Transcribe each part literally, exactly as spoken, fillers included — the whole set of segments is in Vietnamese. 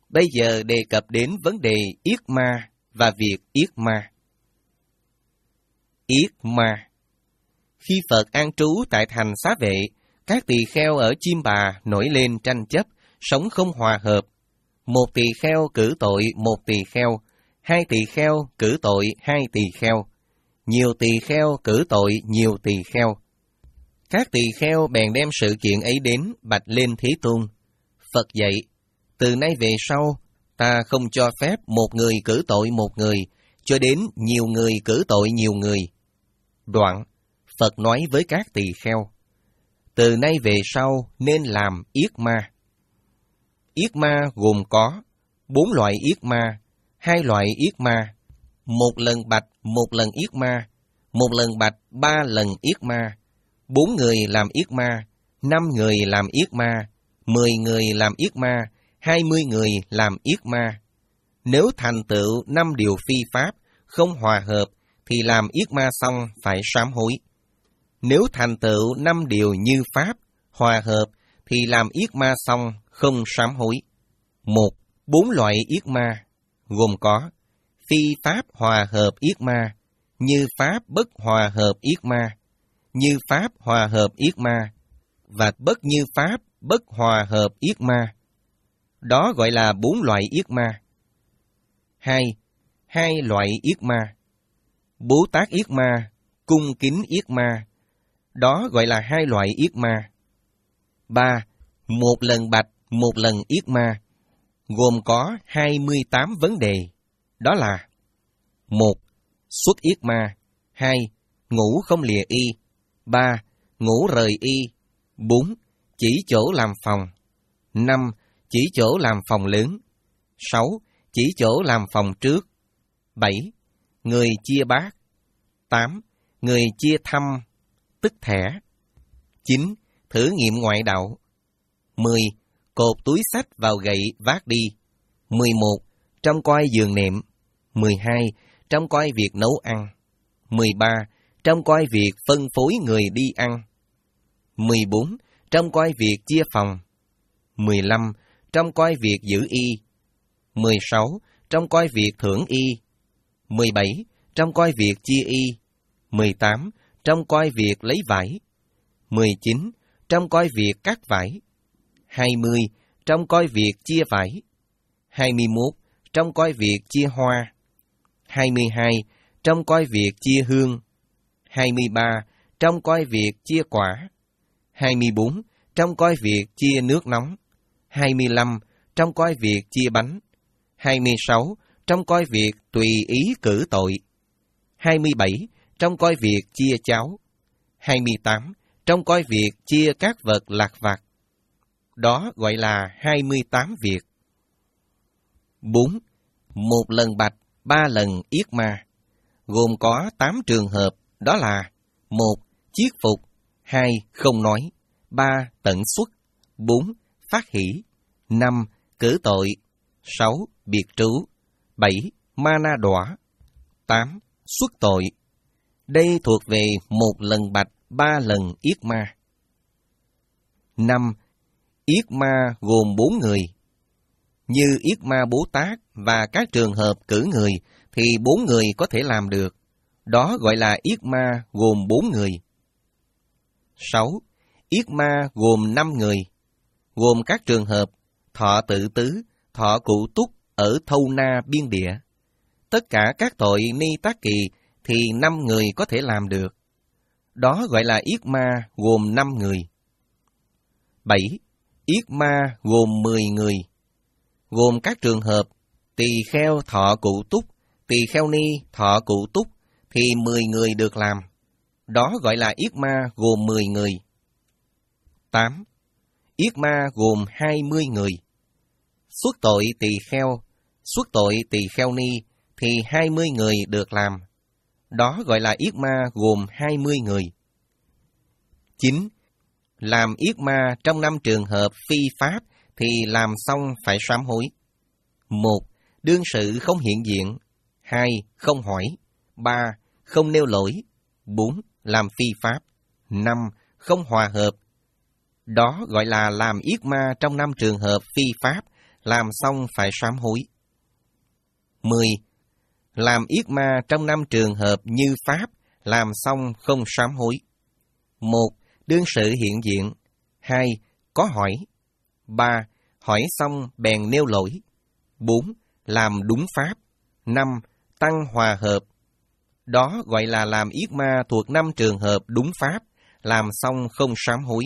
Bây giờ đề cập đến vấn đề yết ma và việc yết ma. Yết ma. Khi Phật an trú tại thành Xá Vệ, các tỳ kheo ở Chiêm Bà nổi lên tranh chấp, sống không hòa hợp. Một tỳ kheo cử tội một tỳ kheo, hai tỳ kheo cử tội hai tỳ kheo, nhiều tỳ kheo cử tội nhiều tỳ kheo. Các tỳ kheo bèn đem sự kiện ấy đến bạch lên Thế Tôn. Phật dạy, từ nay về sau, ta không cho phép một người cử tội một người, cho đến nhiều người cử tội nhiều người. Đoạn, Phật nói với các tỳ kheo, từ nay về sau nên làm yết ma. Yết ma gồm có bốn loại yết ma, hai loại yết ma, một lần bạch một lần yết ma, một lần bạch ba lần yết ma, bốn người làm yết ma, năm người làm yết ma, mười người làm yết ma, hai mươi người làm yết ma. Nếu thành tựu năm điều phi pháp, không hòa hợp, thì làm yết ma xong phải sám hối. Nếu thành tựu năm điều như pháp, hòa hợp, thì làm yết ma xong không sám hối. Một, bốn loại yết ma, gồm có phi pháp hòa hợp yết ma, như pháp bất hòa hợp yết ma, như pháp hòa hợp yết ma, và bất như pháp bất hòa hợp yết ma. Đó gọi là bốn loại yết ma. Hai, hai loại yết ma. Bố Tát yết ma, cung kính yết ma. Đó gọi là hai loại yết ma. Ba, một lần bạch, một lần yết ma, gồm có hai mươi tám vấn đề. Đó là: một. Xuất yết ma. Hai. Ngủ không lìa y. Ba. Ngủ rời y. Bốn. Chỉ chỗ làm phòng. Năm. Chỉ chỗ làm phòng lớn. Sáu. Chỉ chỗ làm phòng trước. Bảy. Người chia bát. Tám. Người chia thăm, tức thẻ. Chín. Thử nghiệm ngoại đạo. Mười. Cột túi sách vào gậy vác đi. Mười một. Trông coi giường nệm. Mười hai. Trông coi việc nấu ăn. Mười ba. Trông coi việc phân phối người đi ăn. Mười bốn. Trông coi việc chia phòng. Mười lăm. Trông coi việc giữ y. Mười sáu. Trông coi việc thưởng y. Mười bảy. Trông coi việc chia y. Mười tám. Trông coi việc lấy vải. Mười chín. Trông coi việc cắt vải. Hai mươi. Trông coi việc chia vải. Hai mươi mốt. Trông coi việc chia hoa. Hai mươi hai. Trông coi việc chia hương. Hai mươi ba. Trông coi việc chia quả. Hai mươi bốn. Trông coi việc chia nước nóng. Hai mươi lăm. Trông coi việc chia bánh. Hai mươi sáu. Trông coi việc tùy ý cử tội. Hai mươi bảy. Trông coi việc chia cháo. Hai mươi tám. Trông coi việc chia các vật lặt vặt. Đó gọi là hai mươi tám việc. Bốn. Một lần bạch, ba lần yết ma, gồm có tám trường hợp, đó là: một. Chiết phục. Hai. Không nói. Ba. Tận xuất. Bốn. Phát hỷ. Năm. Cử tội. Sáu. Biệt trú. Bảy. Ma na đọa. Tám. Xuất tội. Đây thuộc về một lần bạch, ba lần yết ma. Năm. Yết ma gồm bốn người. Như yết ma Bố Tát và các trường hợp cử người thì bốn người có thể làm được. Đó gọi là yết ma gồm bốn người. Sáu. Yết ma gồm năm người, gồm các trường hợp thọ tự tứ, thọ cụ túc ở Thâu Na biên địa. Tất cả các tội ni tác kỳ thì năm người có thể làm được. Đó gọi là yết ma gồm năm người. Bảy. Yết ma gồm mười người, gồm các trường hợp tỳ kheo thọ cụ túc, tỳ kheo ni thọ cụ túc thì mười người được làm. Đó gọi là yết ma gồm mười người. Tám. Yết ma gồm hai mươi người. Xuất tội tỳ kheo, xuất tội tỳ kheo ni thì hai mươi người được làm. Đó gọi là yết ma gồm hai mươi người. Chín. Làm yết ma trong năm trường hợp phi pháp thì làm xong phải sám hối. Một. Đương sự không hiện diện. Hai. Không hỏi. Ba. Không nêu lỗi. Bốn. Làm phi pháp. Năm. Không hòa hợp. Đó gọi là làm yết ma trong năm trường hợp phi pháp, làm xong phải sám hối. mười. Làm yết ma trong năm trường hợp như Pháp, làm xong không sám hối. một. Đương sự hiện diện. hai. Có hỏi. ba. Hỏi xong bèn nêu lỗi. bốn. Làm đúng Pháp. năm. Tăng hòa hợp. Đó gọi là làm yết ma thuộc năm trường hợp đúng Pháp, làm xong không sám hối.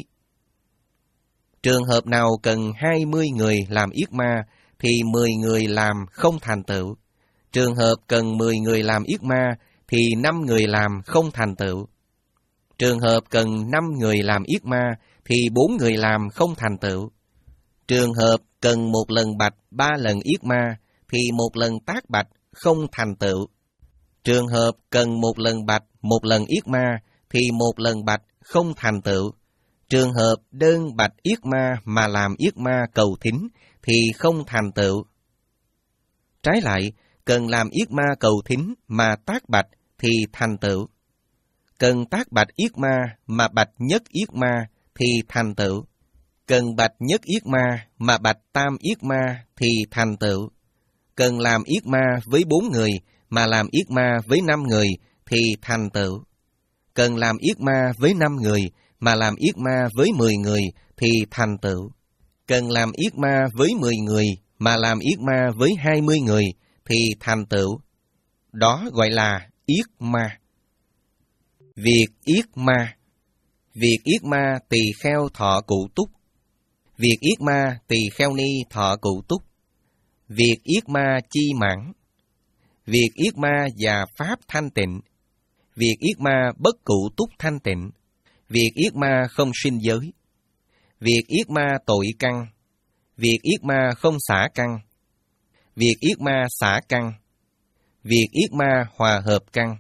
Trường hợp nào cần hai mươi người làm yết ma, thì mười người làm không thành tựu. Trường hợp cần mười người làm yết ma, thì năm người làm không thành tựu. Trường hợp cần năm người làm yết ma, thì bốn người làm không thành tựu. Trường hợp cần một lần bạch ba lần yết ma, thì một lần tác bạch không thành tựu. Trường hợp cần một lần bạch một lần yết ma, thì một lần bạch không thành tựu. Trường hợp đơn bạch yết ma mà làm yết ma cầu thính, thì không thành tựu. Trái lại, cần làm yết ma cầu thính mà tác bạch thì thành tựu. Cần tác bạch yết ma mà bạch nhất yết ma thì thành tựu. Cần bạch nhất yết ma mà bạch tam yết ma thì thành tựu. Cần làm yết ma với bốn người mà làm yết ma với năm người thì thành tựu. Cần làm yết ma với năm người mà làm yết ma với mười người thì thành tựu. Cần làm yết ma với mười người mà làm yết ma với hai mươi người thì thành tựu. Đó gọi là yết ma. Việc yết ma. Việc yết ma tỳ kheo thọ cụ túc. Việc yết ma tỳ kheo ni thọ cụ túc. Việc yết ma chi mãn. Việc yết ma và pháp thanh tịnh. Việc yết ma bất cụ túc thanh tịnh. Việc yết ma không sinh giới. Việc yết ma tội căn. Việc yết ma không xả căn. Việc yết ma xả căn. Việc yết ma hòa hợp căn.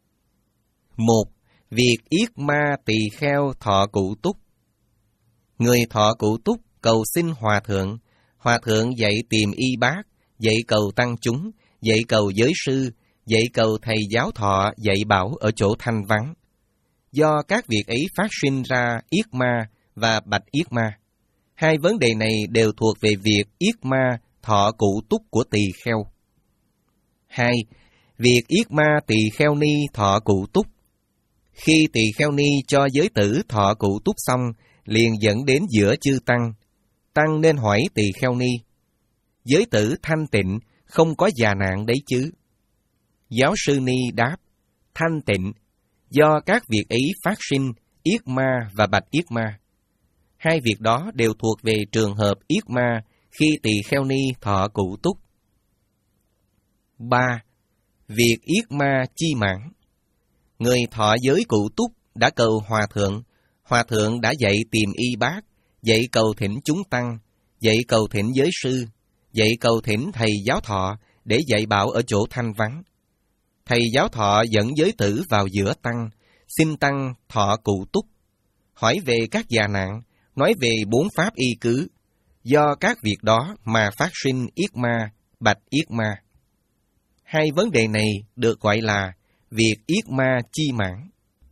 Một. Việc yết ma tỳ kheo thọ cụ túc. Người thọ cụ túc cầu xin hòa thượng. Hòa thượng dạy tìm y bác, dạy cầu tăng chúng, dạy cầu giới sư, dạy cầu thầy giáo thọ dạy bảo ở chỗ thanh vắng. Do các việc ấy phát sinh ra yết ma và bạch yết ma. Hai vấn đề này đều thuộc về việc yết ma thọ cụ túc của tỳ kheo. Hai. Việc yết ma tỳ kheo ni thọ cụ túc. Khi tỳ kheo ni cho giới tử thọ cụ túc xong, liền dẫn đến giữa chư tăng. Tăng nên hỏi tỳ kheo ni: giới tử thanh tịnh, không có già nạn đấy chứ? Giáo sư ni đáp: thanh tịnh, do các việc ấy phát sinh yết ma và bạch yết ma. Hai việc đó đều thuộc về trường hợp yết ma khi tỳ kheo ni thọ cụ túc. Ba. Việc yết ma chi mãn. Người thọ giới cụ túc đã cầu hòa thượng, hòa thượng đã dạy tìm y bác, dạy cầu thỉnh chúng tăng, dạy cầu thỉnh giới sư, dạy cầu thỉnh thầy giáo thọ để dạy bảo ở chỗ thanh vắng. Thầy giáo thọ dẫn giới tử vào giữa tăng, xin tăng thọ cụ túc, hỏi về các già nạn, nói về bốn pháp y cứ, do các việc đó mà phát sinh yết ma, bạch yết ma. Hai vấn đề này được gọi là việc yết ma chi mãn.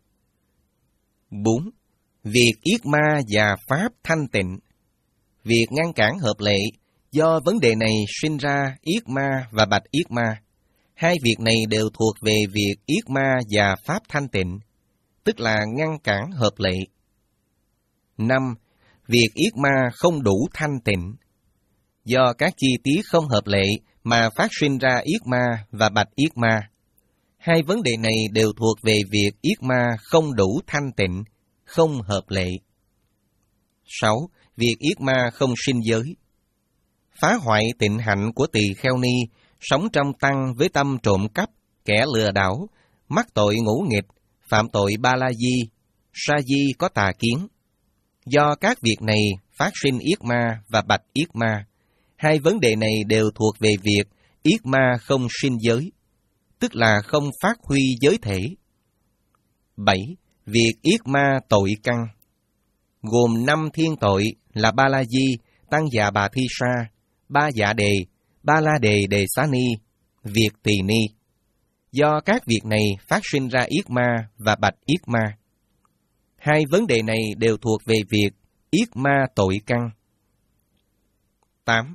Bốn. Việc yết ma và pháp thanh tịnh. Việc ngăn cản hợp lệ, do vấn đề này sinh ra yết ma và bạch yết ma. Hai việc này đều thuộc về việc yết ma và pháp thanh tịnh, tức là ngăn cản hợp lệ. Năm. Việc yết ma không đủ thanh tịnh. Do các chi tiết không hợp lệ mà phát sinh ra yết ma và bạch yết ma. Hai vấn đề này đều thuộc về việc yết ma không đủ thanh tịnh, không hợp lệ. Sáu. Việc yết ma không sinh giới. Phá hoại tịnh hạnh của tỳ kheo ni, sống trong tăng với tâm trộm cắp, kẻ lừa đảo, mắc tội ngũ nghịch, phạm tội ba la di, sa di có tà kiến. Do các việc này phát sinh yết ma và bạch yết ma. Hai vấn đề này đều thuộc về việc yết ma không sinh giới, tức là không phát huy giới thể. Bảy. Việc yết ma tội căn. Gồm năm thiên tội là ba la di, tăng dạ bà thi sa, ba dạ đề, ba la đề đề xá ni, việc tỳ ni. Do các việc này phát sinh ra yết ma và bạch yết ma. Hai vấn đề này đều thuộc về việc yết ma tội căn. Tám.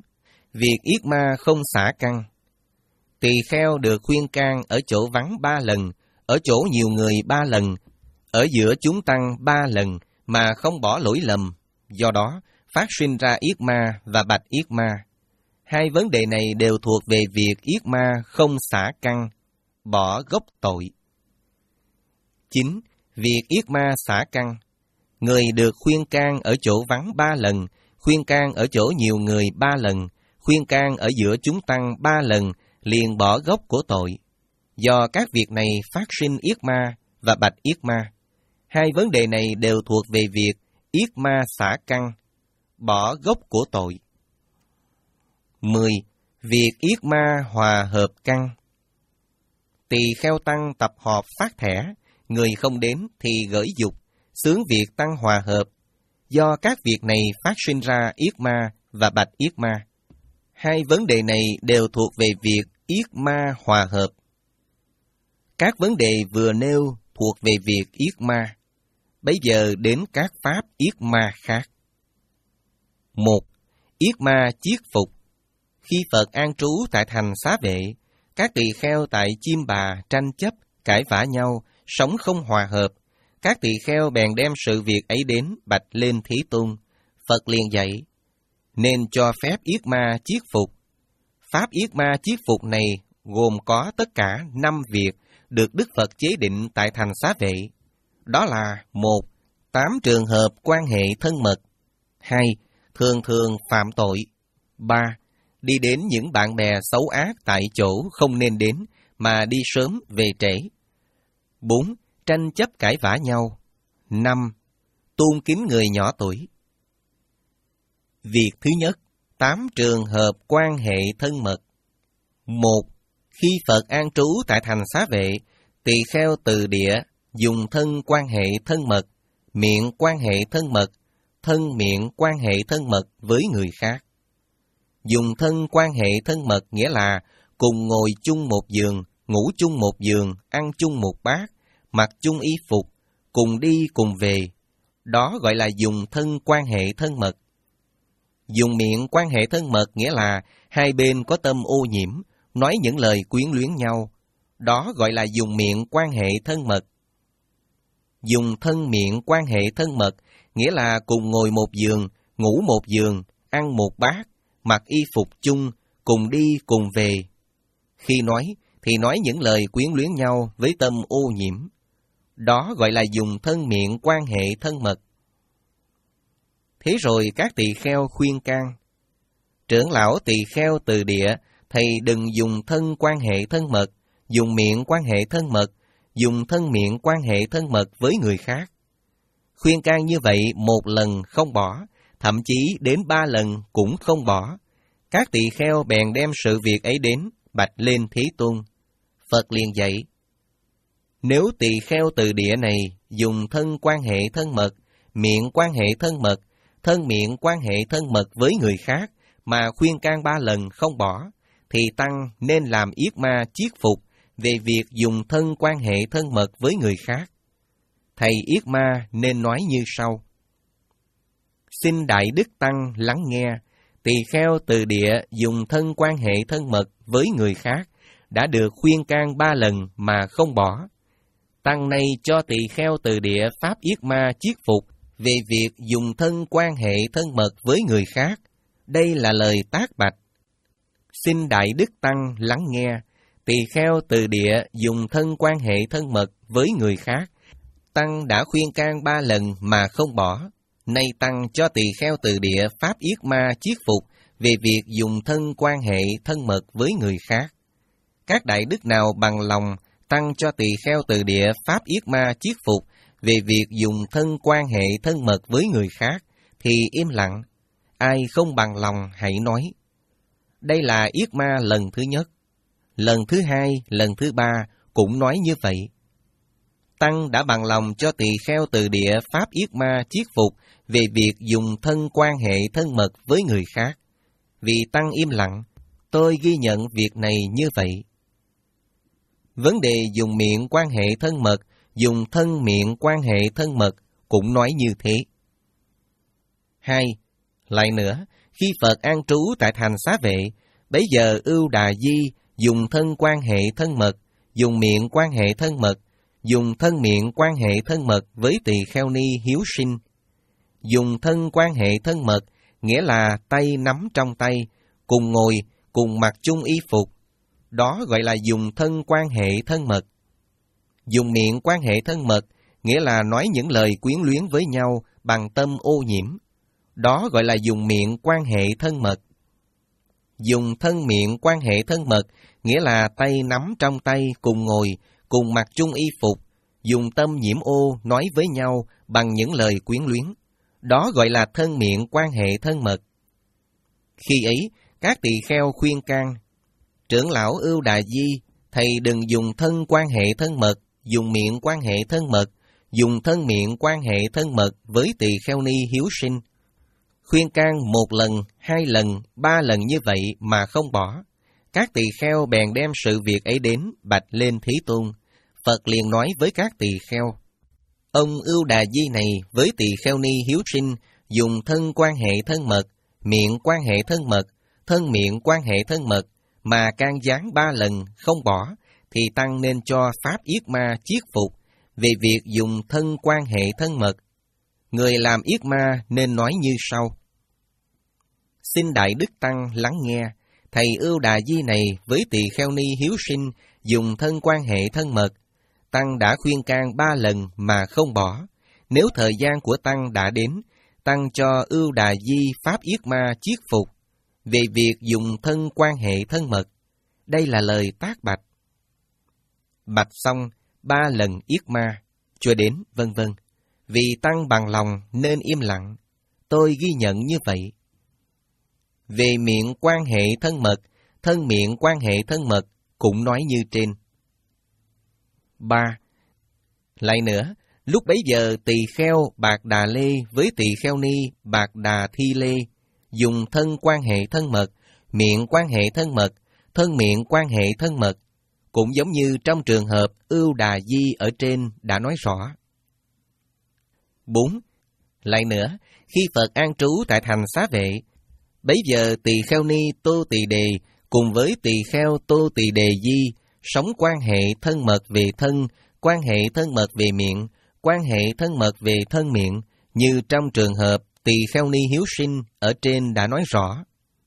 Việc yết ma không xả căn. Tỳ kheo được khuyên can ở chỗ vắng ba lần, ở chỗ nhiều người ba lần, ở giữa chúng tăng ba lần mà không bỏ lỗi lầm, do đó phát sinh ra yết ma và bạch yết ma. Hai vấn đề này đều thuộc về việc yết ma không xả căn, bỏ gốc tội. chín. Việc yết ma xả căn. Người được khuyên can ở chỗ vắng ba lần, khuyên can ở chỗ nhiều người ba lần, khuyên can ở giữa chúng tăng ba lần, liền bỏ gốc của tội. Do các việc này phát sinh yết ma và bạch yết ma. Hai vấn đề này đều thuộc về việc yết ma xả căn, bỏ gốc của tội. mười. Việc yết ma hòa hợp căn. Tỳ kheo tăng tập họp phát thẻ, người không đến thì gởi dục, xướng việc tăng hòa hợp. Do các việc này phát sinh ra yết ma và bạch yết ma. Hai vấn đề này đều thuộc về việc yết ma hòa hợp. Các vấn đề vừa nêu thuộc về việc yết ma. Bây giờ đến các pháp yết ma khác. một. Yết ma chiết phục. Khi Phật an trú tại thành Xá Vệ, các tỳ kheo tại Chiêm Bà tranh chấp, cãi vã nhau, sống không hòa hợp. Các tỳ kheo bèn đem sự việc ấy đến bạch lên Thế Tôn. Phật liền dạy, nên cho phép yết ma chiết phục. Pháp yết ma chiết phục này gồm có tất cả năm việc được Đức Phật chế định tại thành Xá Vệ. Đó là: một. Tám trường hợp quan hệ thân mật. Hai. Thường thường phạm tội. Ba. Đi đến những bạn bè xấu ác tại chỗ không nên đến, mà đi sớm về trễ. Bốn. Tranh chấp cãi vã nhau. Năm. Tôn kính người nhỏ tuổi. Việc thứ nhất, tám trường hợp quan hệ thân mật. Một. Khi Phật an trú tại thành Xá Vệ, tỳ kheo từ địa dùng thân quan hệ thân mật, miệng quan hệ thân mật, thân miệng quan hệ thân mật với người khác. Dùng thân quan hệ thân mật nghĩa là cùng ngồi chung một giường, ngủ chung một giường, ăn chung một bát, mặc chung y phục, cùng đi cùng về. Đó gọi là dùng thân quan hệ thân mật. Dùng miệng quan hệ thân mật nghĩa là hai bên có tâm ô nhiễm, nói những lời quyến luyến nhau. Đó gọi là dùng miệng quan hệ thân mật. Dùng thân miệng quan hệ thân mật nghĩa là cùng ngồi một giường, ngủ một giường, ăn một bát, mặc y phục chung, cùng đi cùng về. Khi nói thì nói những lời quyến luyến nhau với tâm ô nhiễm. Đó gọi là dùng thân miệng quan hệ thân mật. Thế rồi các tỳ kheo khuyên can: trưởng lão tỳ kheo từ địa, thầy đừng dùng thân quan hệ thân mật, dùng miệng quan hệ thân mật, dùng thân miệng quan hệ thân mật với người khác. Khuyên can như vậy một lần không bỏ, thậm chí đến ba lần cũng không bỏ. Các tỳ kheo bèn đem sự việc ấy đến bạch lên Thế Tôn. Phật liền dạy: nếu tỳ kheo từ địa này dùng thân quan hệ thân mật, miệng quan hệ thân mật, thân miệng quan hệ thân mật với người khác mà khuyên can ba lần không bỏ, thì tăng nên làm yết ma chiết phục về việc dùng thân quan hệ thân mật với người khác. Thầy yết ma nên nói như sau: xin Đại Đức Tăng lắng nghe, tỳ kheo từ địa dùng thân quan hệ thân mật với người khác, đã được khuyên can ba lần mà không bỏ. Tăng này cho tỳ kheo từ địa pháp yết ma chiết phục về việc dùng thân quan hệ thân mật với người khác. Đây là lời tác bạch. Xin Đại Đức Tăng lắng nghe, tỳ kheo từ địa dùng thân quan hệ thân mật với người khác. Tăng đã khuyên can ba lần mà không bỏ. Nay Tăng cho tỳ kheo từ địa pháp yết ma chiết phục về việc dùng thân quan hệ thân mật với người khác. Các đại đức nào bằng lòng Tăng cho tỳ kheo từ địa pháp yết ma chiết phục về việc dùng thân quan hệ thân mật với người khác, thì im lặng. Ai không bằng lòng hãy nói. Đây là yết ma lần thứ nhất. Lần thứ hai, lần thứ ba cũng nói như vậy. Tăng đã bằng lòng cho tỳ kheo từ địa pháp yết ma chiết phục về việc dùng thân quan hệ thân mật với người khác. Vì Tăng im lặng, tôi ghi nhận việc này như vậy. Vấn đề dùng miệng quan hệ thân mật, dùng thân miệng quan hệ thân mật cũng nói như thế. Hai, lại nữa, Khi Phật an trú tại thành Xá Vệ, bấy giờ Ưu Đà Di dùng thân quan hệ thân mật, dùng miệng quan hệ thân mật, dùng thân miệng quan hệ thân mật với tỳ kheo ni hiếu sinh. Dùng thân quan hệ thân mật nghĩa là tay nắm trong tay, cùng ngồi, cùng mặc chung y phục. Đó gọi là dùng thân quan hệ thân mật. Dùng miệng quan hệ thân mật nghĩa là nói những lời quyến luyến với nhau bằng tâm ô nhiễm. Đó gọi là dùng miệng quan hệ thân mật. Dùng thân miệng quan hệ thân mật nghĩa là tay nắm trong tay, cùng ngồi, cùng mặc chung y phục, dùng tâm nhiễm ô nói với nhau bằng những lời quyến luyến. Đó gọi là thân miệng quan hệ thân mật. Khi ấy, các tỳ kheo khuyên can: Trưởng lão Ưu Đà Di, thầy đừng dùng thân quan hệ thân mật, dùng miệng quan hệ thân mật, dùng thân miệng quan hệ thân mật với tỳ kheo ni hiếu sinh. Khuyên can một lần, hai lần, ba lần như vậy mà không bỏ. Các tỳ kheo bèn đem sự việc ấy đến bạch lên Thế Tôn. Phật liền nói với các tỳ kheo: Ông Ưu Đà Di này với tỳ kheo ni hiếu sinh dùng thân quan hệ thân mật, miệng quan hệ thân mật, thân miệng quan hệ thân mật mà can gián ba lần không bỏ, thì tăng nên cho pháp yết ma chiết phục về việc dùng thân quan hệ thân mật. Người làm yết ma nên nói như sau: Xin Đại Đức Tăng lắng nghe, thầy Ưu Đà Di này với tỳ kheo ni hiếu sinh dùng thân quan hệ thân mật. Tăng đã khuyên can ba lần mà không bỏ. Nếu thời gian của Tăng đã đến, Tăng cho Ưu Đà Di pháp yết ma chiết phục về việc dùng thân quan hệ thân mật. Đây là lời tác bạch. Bạch xong ba lần yết ma, cho đến vân vân. Vì Tăng bằng lòng nên im lặng. Tôi ghi nhận như vậy. Về miệng quan hệ thân mật, thân miệng quan hệ thân mật cũng nói như trên. ba. Lại nữa, lúc bấy giờ tỳ kheo Bạc Đà Lê với tỳ kheo ni Bạc Đà Thi Lê dùng thân quan hệ thân mật, miệng quan hệ thân mật, thân miệng quan hệ thân mật, cũng giống như trong trường hợp Ưu Đà Di ở trên đã nói rõ. bốn. Lại nữa, khi Phật an trú tại thành Xá Vệ, bấy giờ tỳ kheo ni Tô Tỳ Đề cùng với tỳ kheo Tô Tỳ Đề Di sống quan hệ thân mật về thân, quan hệ thân mật về miệng, quan hệ thân mật về thân miệng, như trong trường hợp tỳ kheo ni hiếu sinh ở trên đã nói rõ.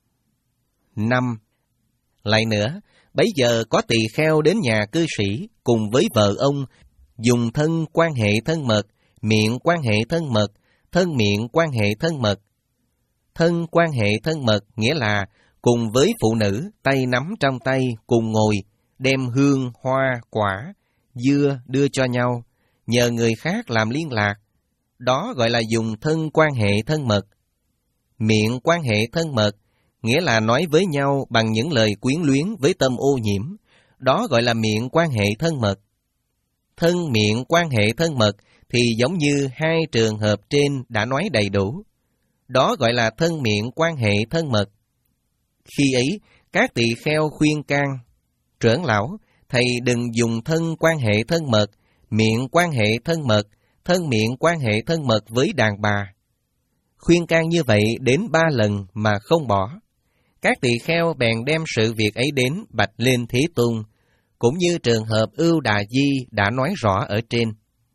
năm. Lại nữa, bấy giờ có tỳ kheo đến nhà cư sĩ cùng với vợ ông, dùng thân quan hệ thân mật, miệng quan hệ thân mật, thân miệng quan hệ thân mật. Thân quan hệ thân mật nghĩa là cùng với phụ nữ tay nắm trong tay, cùng ngồi, đem hương, hoa, quả, dưa đưa cho nhau, nhờ người khác làm liên lạc. Đó gọi là dùng thân quan hệ thân mật. Miệng quan hệ thân mật nghĩa là nói với nhau bằng những lời quyến luyến với tâm ô nhiễm. Đó gọi là miệng quan hệ thân mật. Thân miệng quan hệ thân mật thì giống như hai trường hợp trên đã nói đầy đủ. Đó gọi là thân miệng quan hệ thân mật. Khi ấy, các tỳ kheo khuyên can: Trưởng lão, thầy đừng dùng thân quan hệ thân mật, miệng quan hệ thân mật, thân miệng quan hệ thân mật với đàn bà. Khuyên can như vậy đến ba lần mà không bỏ. Các tỳ kheo bèn đem sự việc ấy đến bạch lên Thế Tôn, cũng như trường hợp Ưu Đà Di đã nói rõ ở trên.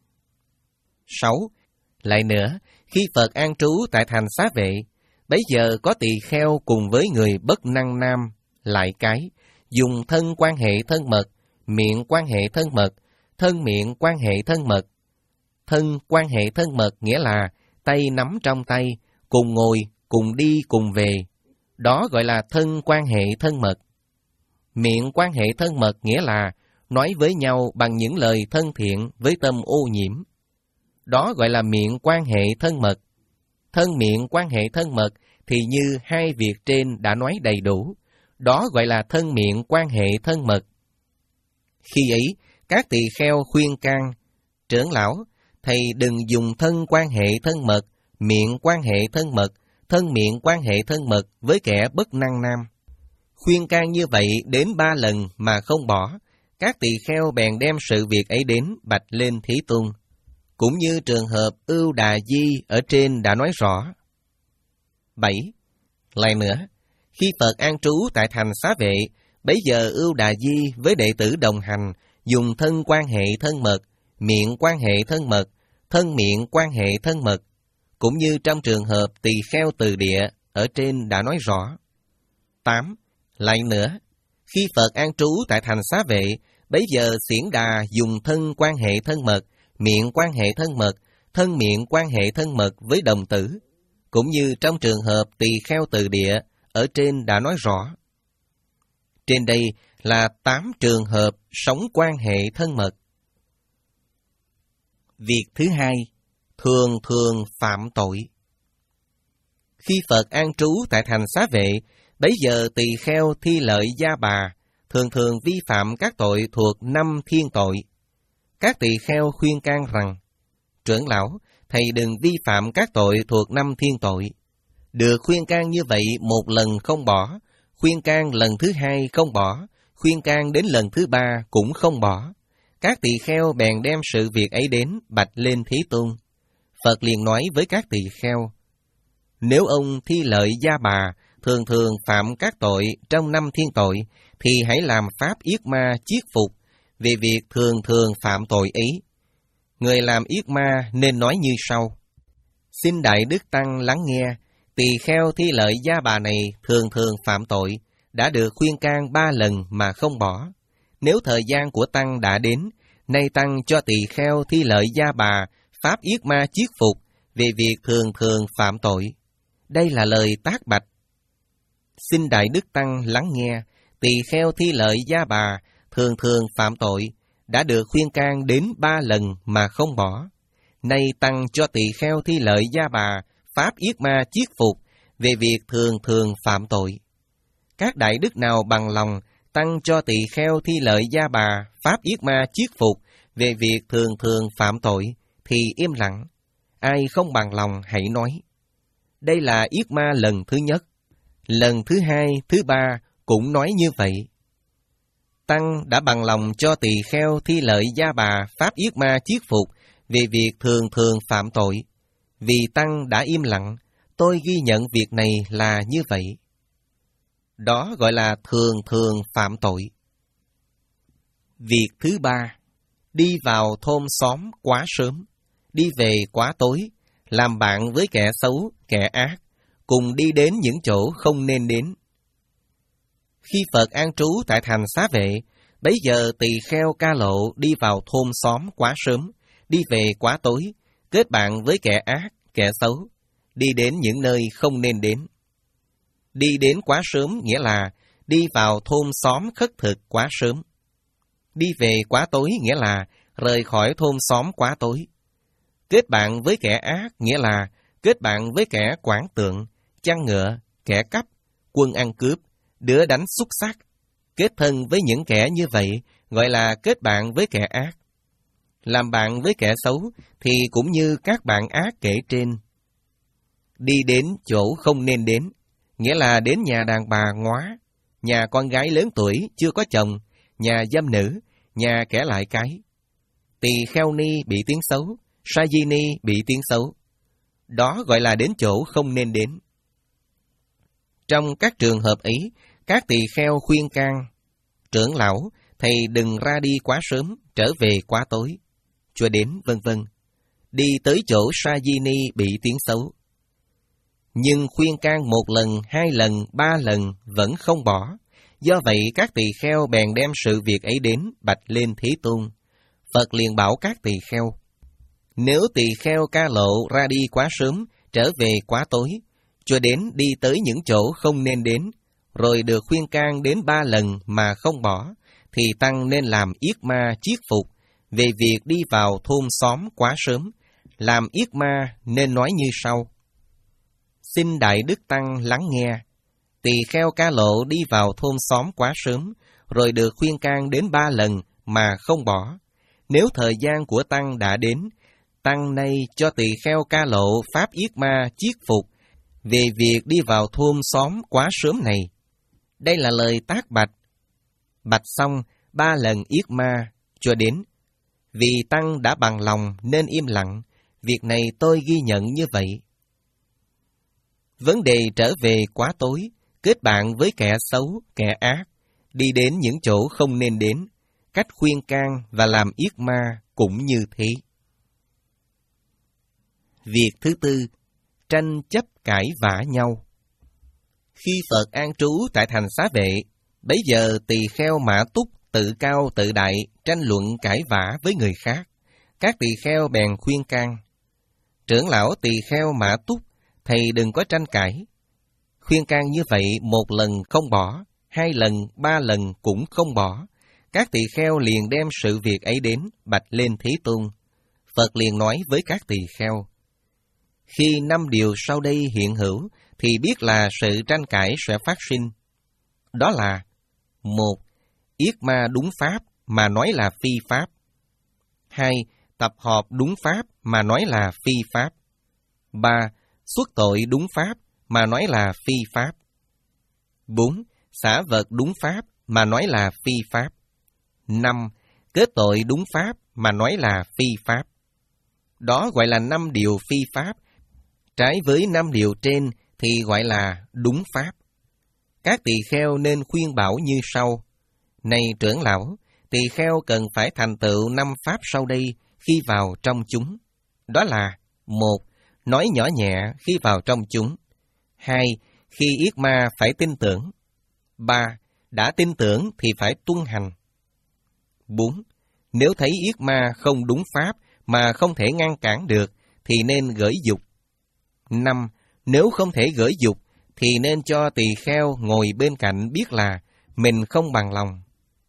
sáu. Lại nữa, khi Phật an trú tại thành Xá Vệ, bấy giờ có tỳ kheo cùng với người bất năng nam, lại cái, dùng thân quan hệ thân mật, miệng quan hệ thân mật, thân miệng quan hệ thân mật. Thân quan hệ thân mật nghĩa là tay nắm trong tay, cùng ngồi, cùng đi, cùng về. Đó gọi là thân quan hệ thân mật. Miệng quan hệ thân mật nghĩa là nói với nhau bằng những lời thân thiện với tâm ô nhiễm. Đó gọi là miệng quan hệ thân mật. Thân miệng quan hệ thân mật thì như hai việc trên đã nói đầy đủ. Đó gọi là thân miệng quan hệ thân mật. Khi ấy, các tỳ kheo khuyên can: Trưởng lão, thầy đừng dùng thân quan hệ thân mật, miệng quan hệ thân mật, thân miệng quan hệ thân mật với kẻ bất năng nam. Khuyên can như vậy đến ba lần mà không bỏ. Các tỳ kheo bèn đem sự việc ấy đến bạch lên Thế Tôn, cũng như trường hợp Ưu Đà Di ở trên đã nói rõ. bảy. Lại nữa, khi Phật an trú tại thành Xá Vệ, bấy giờ Ưu Đà Di với đệ tử đồng hành, dùng thân quan hệ thân mật, miệng quan hệ thân mật, thân miệng quan hệ thân mật, cũng như trong trường hợp tỳ kheo từ địa, ở trên đã nói rõ. tám. Lại nữa, khi Phật an trú tại thành Xá Vệ, bấy giờ Xiển Đà dùng thân quan hệ thân mật, miệng quan hệ thân mật, thân miệng quan hệ thân mật với đồng tử, cũng như trong trường hợp tỳ kheo từ địa, ở trên đã nói rõ. Trên đây là tám trường hợp sống quan hệ thân mật. Việc thứ hai, thường thường phạm tội. Khi Phật an trú tại thành Xá Vệ, bấy giờ tỳ kheo Thi Lợi Gia Bà thường thường vi phạm các tội thuộc năm thiên tội. Các tỳ kheo khuyên can rằng, trưởng lão, thầy đừng vi phạm các tội thuộc năm thiên tội. Được khuyên can như vậy một lần không bỏ, khuyên can lần thứ hai không bỏ, khuyên can đến lần thứ ba cũng không bỏ. Các tỳ kheo bèn đem sự việc ấy đến bạch lên Thế Tôn. Phật liền nói với các tỳ kheo, nếu ông Thi Lợi Gia Bà thường thường phạm các tội trong năm thiên tội, thì hãy làm pháp yết ma chiết phục về việc thường thường phạm tội ấy. Người làm yết ma nên nói như sau. Xin Đại Đức Tăng lắng nghe, tỳ kheo Thi Lợi Gia Bà này thường thường phạm tội, đã được khuyên can ba lần mà không bỏ. Nếu thời gian của Tăng đã đến, nay Tăng cho tỳ kheo Thi Lợi Gia Bà pháp yết ma chiết phục về việc thường thường phạm tội. Đây là lời tác bạch. Xin Đại Đức Tăng lắng nghe, tỳ kheo Thi Lợi Gia Bà thường thường phạm tội, đã được khuyên can đến ba lần mà không bỏ. Nay Tăng cho tỳ kheo Thi Lợi Gia Bà pháp yết ma chiết phục về việc thường thường phạm tội. Các đại đức nào bằng lòng Tăng cho tỳ kheo Thi Lợi Gia Bà pháp yết ma chiết phục về việc thường thường phạm tội, thì im lặng. Ai không bằng lòng hãy nói. Đây là yết ma lần thứ nhất. Lần thứ hai, thứ ba cũng nói như vậy. Tăng đã bằng lòng cho tỳ kheo Thi Lợi Gia Bà pháp yết ma chiết phục về việc thường thường phạm tội. Vì Tăng đã im lặng, tôi ghi nhận việc này là như vậy. Đó gọi là thường thường phạm tội. Việc thứ ba, đi vào thôn xóm quá sớm, đi về quá tối, làm bạn với kẻ xấu, kẻ ác, cùng đi đến những chỗ không nên đến. Khi Phật an trú tại thành Xá Vệ, bấy giờ tỳ kheo Ca Lộ đi vào thôn xóm quá sớm, đi về quá tối, kết bạn với kẻ ác, kẻ xấu, đi đến những nơi không nên đến. Đi đến quá sớm nghĩa là đi vào thôn xóm khất thực quá sớm. Đi về quá tối nghĩa là rời khỏi thôn xóm quá tối. Kết bạn với kẻ ác nghĩa là kết bạn với kẻ quản tượng, chăn ngựa, kẻ cắp, quân ăn cướp, đứa đánh xúc xắc. Kết thân với những kẻ như vậy gọi là kết bạn với kẻ ác. Làm bạn với kẻ xấu thì cũng như các bạn ác kể trên. Đi đến chỗ không nên đến, nghĩa là đến nhà đàn bà ngóa, nhà con gái lớn tuổi chưa có chồng, nhà dâm nữ, nhà kẻ lại cái. Tỳ kheo ni bị tiếng xấu, sa di ni bị tiếng xấu. Đó gọi là đến chỗ không nên đến. Trong các trường hợp ấy, các tỳ kheo khuyên can, trưởng lão, thầy đừng ra đi quá sớm, trở về quá tối, cho đến vân vân. Đi tới chỗ sa di ni bị tiếng xấu. Nhưng khuyên can một lần, hai lần, ba lần vẫn không bỏ. Do vậy các tỳ kheo bèn đem sự việc ấy đến bạch lên Thế Tôn. Phật liền bảo các tỳ kheo, nếu tỳ kheo Ca Lộ ra đi quá sớm, trở về quá tối, cho đến đi tới những chỗ không nên đến, rồi được khuyên can đến ba lần mà không bỏ, thì Tăng nên làm yết ma chiết phục về việc đi vào thôn xóm quá sớm. Làm yết ma nên nói như sau. Xin Đại Đức Tăng lắng nghe. Tỳ kheo Ca Lộ đi vào thôn xóm quá sớm, rồi được khuyên can đến ba lần mà không bỏ. Nếu thời gian của Tăng đã đến, Tăng nay cho tỳ kheo Ca Lộ pháp yết ma chiết phục về việc đi vào thôn xóm quá sớm này. Đây là lời tác bạch. Bạch xong ba lần yết ma cho đến. Vì Tăng đã bằng lòng nên im lặng, việc này tôi ghi nhận như vậy. Vấn đề trở về quá tối, kết bạn với kẻ xấu, kẻ ác, đi đến những chỗ không nên đến, cách khuyên can và làm yết ma cũng như thế. Việc thứ tư, tranh chấp cãi vã nhau. Khi Phật an trú tại thành Xá Vệ, bấy giờ tỳ kheo Mã Túc tự cao tự đại, tranh luận cãi vã với người khác. Các tỳ kheo bèn khuyên can. Trưởng lão tỳ kheo Mã Túc, thầy đừng có tranh cãi. Khuyên can như vậy một lần không bỏ, hai lần, ba lần cũng không bỏ. Các tỳ kheo liền đem sự việc ấy đến, bạch lên Thế Tôn. Phật liền nói với các tỳ kheo, khi năm điều sau đây hiện hữu, thì biết là sự tranh cãi sẽ phát sinh. Đó là: một. Yết ma đúng pháp mà nói là phi pháp. Hai. Tập họp đúng pháp mà nói là phi pháp. Ba. Xuất tội đúng pháp mà nói là phi pháp. Bốn. Xả vật đúng pháp mà nói là phi pháp. Năm. Kết tội đúng pháp mà nói là phi pháp. Đó gọi là năm điều phi pháp. Trái với năm điều trên thì gọi là đúng pháp. Các tỳ kheo nên khuyên bảo như sau. Này trưởng lão, tỳ kheo cần phải thành tựu năm pháp sau đây khi vào trong chúng. Đó là: một. Nói nhỏ nhẹ khi vào trong chúng. Hai. Khi yết ma phải tin tưởng. Ba. Đã tin tưởng thì phải tuân hành. Bốn. Nếu thấy yết ma không đúng pháp mà không thể ngăn cản được thì nên gởi dục. Năm. Nếu không thể gởi dục thì nên cho tỳ kheo ngồi bên cạnh biết là mình không bằng lòng.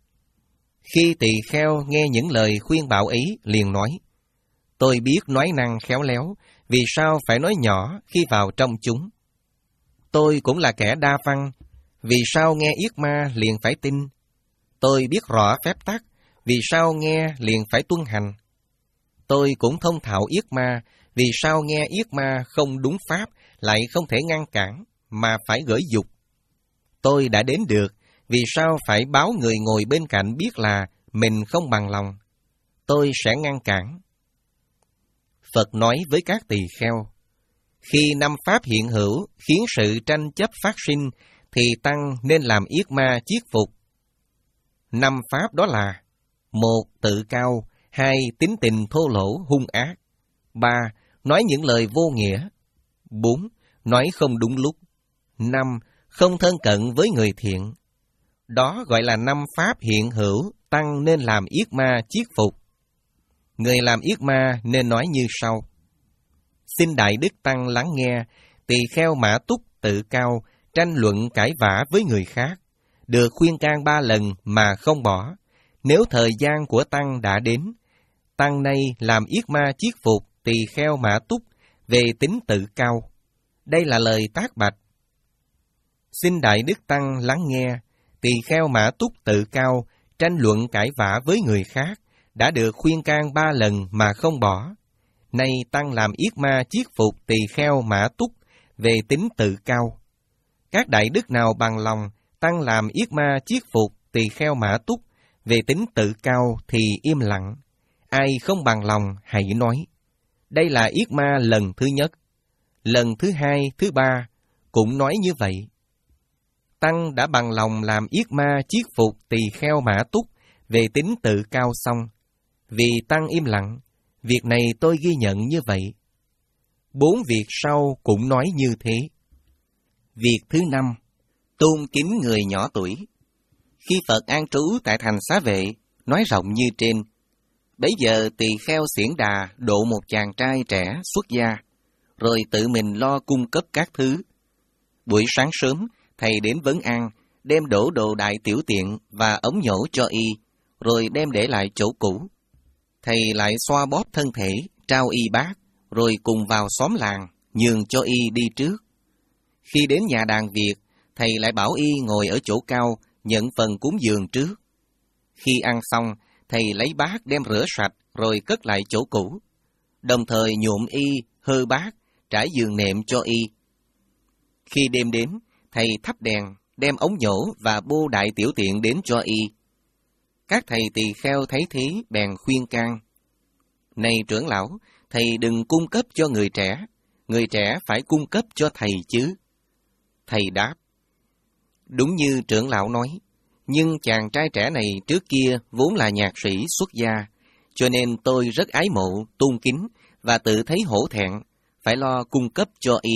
Khi tỳ kheo nghe những lời khuyên bảo ấy liền nói: tôi biết nói năng khéo léo, vì sao phải nói nhỏ khi vào trong chúng? Tôi cũng là kẻ đa văn, vì sao nghe yết ma liền phải tin? Tôi biết rõ phép tắc, vì sao nghe liền phải tuân hành? Tôi cũng thông thạo yết ma, vì sao nghe yết ma không đúng pháp lại không thể ngăn cản, mà phải gởi dục? Tôi đã đến được, vì sao phải báo người ngồi bên cạnh biết là mình không bằng lòng? Tôi sẽ ngăn cản. Phật nói với các tỳ kheo, khi năm pháp hiện hữu khiến sự tranh chấp phát sinh, thì tăng nên làm yết ma chiết phục. Năm pháp đó là: một. Tự cao. Hai. Tính tình thô lỗ hung ác. Ba. Nói những lời vô nghĩa. Bốn. Nói không đúng lúc. Năm. Không thân cận với người thiện. Đó gọi là năm pháp hiện hữu, tăng nên làm yết ma chiết phục. Người làm yết ma nên nói như sau: xin Đại Đức Tăng lắng nghe, tỳ kheo Mã Túc tự cao, tranh luận cãi vã với người khác, được khuyên can ba lần mà không bỏ. Nếu thời gian của Tăng đã đến, Tăng nay làm yết ma chiết phục tỳ kheo Mã Túc về tính tự cao. Đây là lời tác bạch. Xin Đại Đức Tăng lắng nghe, tỳ kheo Mã Túc tự cao, tranh luận cãi vã với người khác, đã được khuyên can ba lần mà không bỏ. Nay Tăng làm yết ma chiết phục tỳ kheo Mã Túc về tính tự cao. Các đại đức nào bằng lòng Tăng làm yết ma chiết phục tỳ kheo Mã Túc về tính tự cao thì im lặng. Ai không bằng lòng hãy nói. Đây là yết ma lần thứ nhất. Lần thứ hai, thứ ba cũng nói như vậy. Tăng đã bằng lòng làm yết ma chiết phục tỳ kheo Mã Túc về tính tự cao xong. Vì Tăng im lặng, việc này tôi ghi nhận như vậy. Bốn việc sau cũng nói như thế. Việc thứ năm, tôn kính người nhỏ tuổi. Khi Phật an trú tại thành Xá Vệ, nói rộng như trên, bấy giờ tỳ kheo Xiển Đà độ một chàng trai trẻ xuất gia, rồi tự mình lo cung cấp các thứ. Buổi sáng sớm, thầy đến vấn an, đem đổ đồ đại tiểu tiện và ống nhổ cho y, rồi đem để lại chỗ cũ. Thầy lại xoa bóp thân thể, trao y bát, rồi cùng vào xóm làng, nhường cho y đi trước. Khi đến nhà đàn Việt, thầy lại bảo y ngồi ở chỗ cao, nhận phần cúng dường trước. Khi ăn xong, thầy lấy bát đem rửa sạch, rồi cất lại chỗ cũ. Đồng thời nhuộm y, hơ bát, trải giường nệm cho y. Khi đêm đến, thầy thắp đèn, đem ống nhổ và bô đại tiểu tiện đến cho y. Các thầy tỳ kheo thấy thế bèn khuyên can. Này trưởng lão, thầy đừng cung cấp cho người trẻ, người trẻ phải cung cấp cho thầy chứ. Thầy đáp: Đúng như trưởng lão nói, nhưng chàng trai trẻ này trước kia vốn là nhạc sĩ xuất gia, cho nên tôi rất ái mộ, tôn kính và tự thấy hổ thẹn, phải lo cung cấp cho y.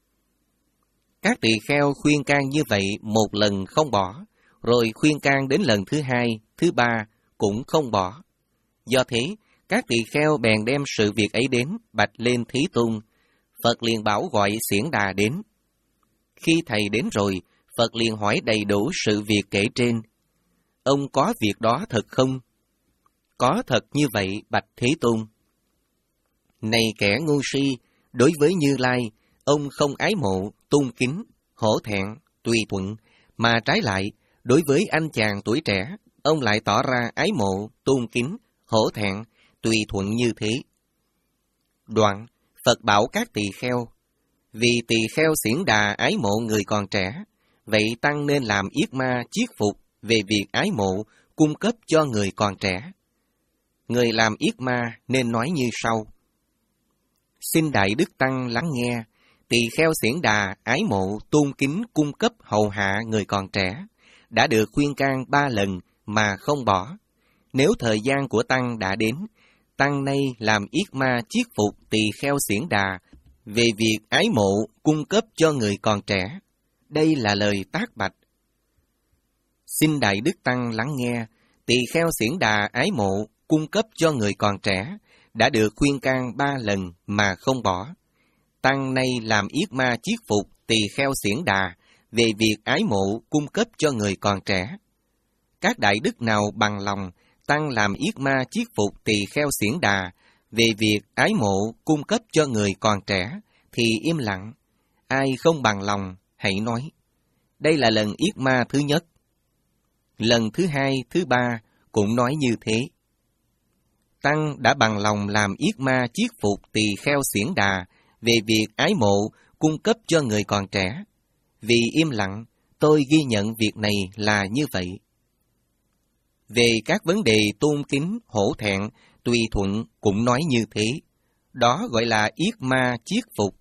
Các tỳ kheo khuyên can như vậy một lần không bỏ, rồi khuyên can đến lần thứ hai, thứ ba cũng không bỏ. Do thế, các tỳ kheo bèn đem sự việc ấy đến bạch lên Thế Tôn. Phật liền bảo gọi Xiển Đà đến. Khi thầy đến rồi, Phật liền hỏi đầy đủ sự việc kể trên. Ông có việc đó thật không? Có thật như vậy, bạch Thế Tôn. Này kẻ ngu si, đối với Như Lai, ông không ái mộ, tôn kính, hổ thẹn, tùy thuận, mà trái lại, đối với anh chàng tuổi trẻ, ông lại tỏ ra ái mộ, tôn kính, hổ thẹn, tùy thuận như thế. Đoạn, Phật bảo các tỳ kheo, vì tỳ kheo Xiển Đà ái mộ người còn trẻ, vậy tăng nên làm yết ma chiết phục về việc ái mộ, cung cấp cho người còn trẻ. Người làm yết ma nên nói như sau: Xin Đại Đức Tăng lắng nghe, tỳ kheo Xiển Đà ái mộ, tôn kính, cung cấp hầu hạ người còn trẻ, đã được khuyên can ba lần mà không bỏ. Nếu thời gian của Tăng đã đến, Tăng nay làm yết ma chiết phục tỳ kheo Xiển Đà về việc ái mộ, cung cấp cho người còn trẻ. Đây là lời tác bạch. Xin Đại Đức Tăng lắng nghe, tỳ kheo Xiển Đà ái mộ, cung cấp cho người còn trẻ, đã được khuyên can ba lần mà không bỏ. Tăng nay làm yết ma chiết phục tỳ kheo Xiển Đà về việc ái mộ, cung cấp cho người còn trẻ. Các đại đức nào bằng lòng Tăng làm yết ma chiết phục tỳ kheo Xiển Đà về việc ái mộ, cung cấp cho người còn trẻ, thì im lặng. Ai không bằng lòng, hãy nói. Đây là lần yết ma thứ nhất. Lần thứ hai, thứ ba cũng nói như thế. Tăng đã bằng lòng làm yết ma chiết phục tỳ kheo Xiển Đà về việc ái mộ, cung cấp cho người còn trẻ. Vì im lặng, tôi ghi nhận việc này là như vậy. Về các vấn đề tôn kính, hổ thẹn, tùy thuận cũng nói như thế. Đó gọi là yết ma chiết phục.